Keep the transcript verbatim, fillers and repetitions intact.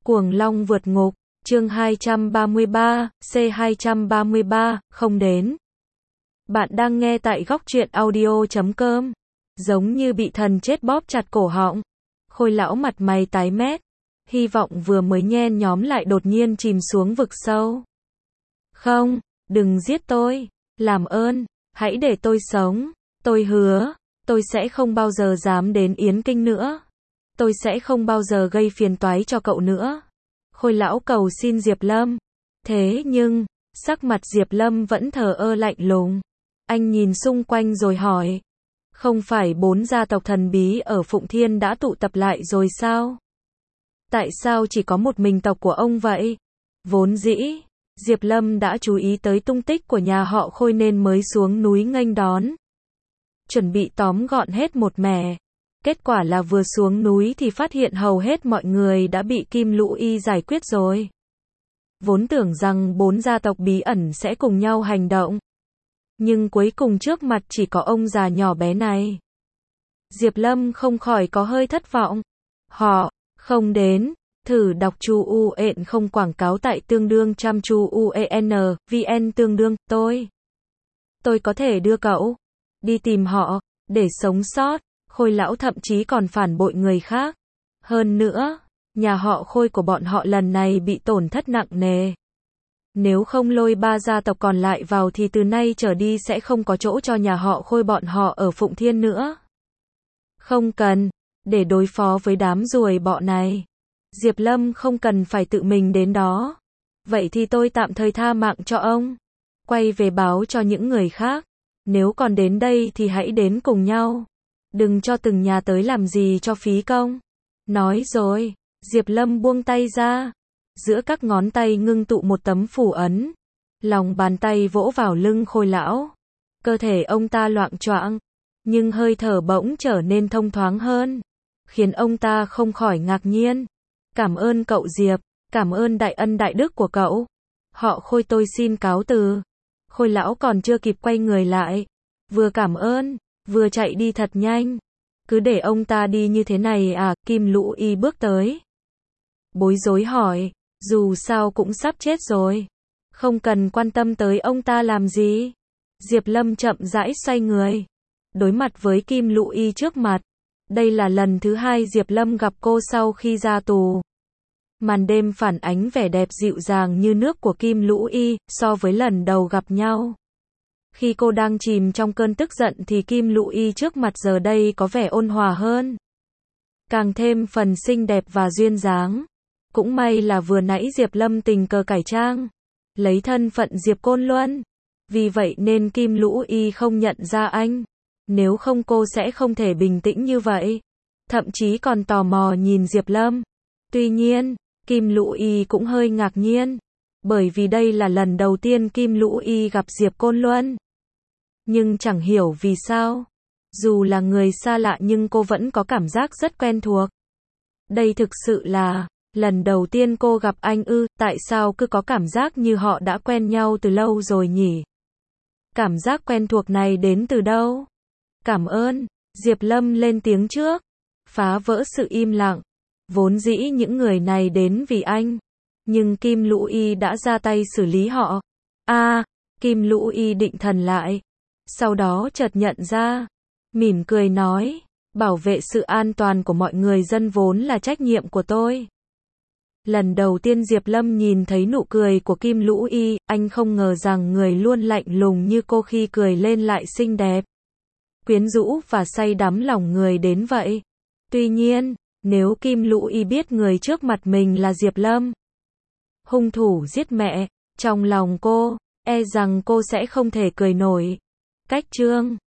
Cuồng Long vượt ngục, chương hai trăm ba mươi ba, C hai trăm ba mươi ba, không đến. Bạn đang nghe tại góc truyện audio chấm com. Giống như bị thần chết bóp chặt cổ họng. Khôi lão mặt mày tái mét. Hy vọng vừa mới nhen nhóm lại đột nhiên chìm xuống vực sâu. Không, đừng giết tôi. Làm ơn, hãy để tôi sống. Tôi hứa, tôi sẽ không bao giờ dám đến Yến Kinh nữa. Tôi sẽ không bao giờ gây phiền toái cho cậu nữa. Khôi lão cầu xin Diệp Lâm. Thế nhưng, sắc mặt Diệp Lâm vẫn thờ ơ lạnh lùng. Anh nhìn xung quanh rồi hỏi. Không phải bốn gia tộc thần bí ở Phụng Thiên đã tụ tập lại rồi sao? Tại sao chỉ có một mình tộc của ông vậy? Vốn dĩ, Diệp Lâm đã chú ý tới tung tích của nhà họ Khôi nên mới xuống núi nghênh đón. Chuẩn bị tóm gọn hết một mẻ. Kết quả là vừa xuống núi thì phát hiện hầu hết mọi người đã bị Kim Lũ Y giải quyết rồi. Vốn tưởng rằng bốn gia tộc bí ẩn sẽ cùng nhau hành động. Nhưng cuối cùng trước mặt chỉ có ông già nhỏ bé này. Diệp Lâm không khỏi có hơi thất vọng. Họ không đến. Thử đọc chu u en không quảng cáo tại tương đương chăm chu u en vn tương đương tôi. Tôi có thể đưa cậu đi tìm họ để sống sót. Khôi lão thậm chí còn phản bội người khác. Hơn nữa, nhà họ Khôi của bọn họ lần này bị tổn thất nặng nề. Nếu không lôi ba gia tộc còn lại vào thì từ nay trở đi sẽ không có chỗ cho nhà họ Khôi bọn họ ở Phụng Thiên nữa. Không cần, để đối phó với đám ruồi bọ này. Diệp Lâm không cần phải tự mình đến đó. Vậy thì tôi tạm thời tha mạng cho ông. Quay về báo cho những người khác. Nếu còn đến đây thì hãy đến cùng nhau. Đừng cho từng nhà tới làm gì cho phí công. Nói rồi, Diệp Lâm buông tay ra. Giữa các ngón tay ngưng tụ một tấm phù ấn. Lòng bàn tay vỗ vào lưng Khôi lão. Cơ thể ông ta loạng choạng, nhưng hơi thở bỗng trở nên thông thoáng hơn. Khiến ông ta không khỏi ngạc nhiên. Cảm ơn cậu Diệp, cảm ơn đại ân đại đức của cậu. Họ Khôi tôi xin cáo từ. Khôi lão còn chưa kịp quay người lại. Vừa cảm ơn, vừa chạy đi thật nhanh. Cứ để ông ta đi như thế này à? Kim Lũ Y bước tới. Bối rối hỏi, dù sao cũng sắp chết rồi. Không cần quan tâm tới ông ta làm gì. Diệp Lâm chậm rãi xoay người. Đối mặt với Kim Lũ Y trước mặt. Đây là lần thứ hai Diệp Lâm gặp cô sau khi ra tù. Màn đêm phản ánh vẻ đẹp dịu dàng như nước của Kim Lũ Y so với lần đầu gặp nhau. Khi cô đang chìm trong cơn tức giận thì Kim Lũ Y trước mặt giờ đây có vẻ ôn hòa hơn. Càng thêm phần xinh đẹp và duyên dáng. Cũng may là vừa nãy Diệp Lâm tình cờ cải trang. Lấy thân phận Diệp Côn Luân. Vì vậy nên Kim Lũ Y không nhận ra anh. Nếu không cô sẽ không thể bình tĩnh như vậy. Thậm chí còn tò mò nhìn Diệp Lâm. Tuy nhiên, Kim Lũ Y cũng hơi ngạc nhiên. Bởi vì đây là lần đầu tiên Kim Lũ Y gặp Diệp Côn Luân. Nhưng chẳng hiểu vì sao. Dù là người xa lạ nhưng cô vẫn có cảm giác rất quen thuộc. Đây thực sự là lần đầu tiên cô gặp anh ư? Tại sao cứ có cảm giác như họ đã quen nhau từ lâu rồi nhỉ? Cảm giác quen thuộc này đến từ đâu? Cảm ơn. Diệp Lâm lên tiếng trước. Phá vỡ sự im lặng. Vốn dĩ những người này đến vì anh. Nhưng Kim Lũ Y đã ra tay xử lý họ. À, Kim Lũ Y định thần lại. Sau đó chợt nhận ra. Mỉm cười nói. Bảo vệ sự an toàn của mọi người dân vốn là trách nhiệm của tôi. Lần đầu tiên Diệp Lâm nhìn thấy nụ cười của Kim Lũ Y, anh không ngờ rằng người luôn lạnh lùng như cô khi cười lên lại xinh đẹp, quyến rũ và say đắm lòng người đến vậy. Tuy nhiên, nếu Kim Lũ Y biết người trước mặt mình là Diệp Lâm, hung thủ giết mẹ, trong lòng cô, e rằng cô sẽ không thể cười nổi. Cách chương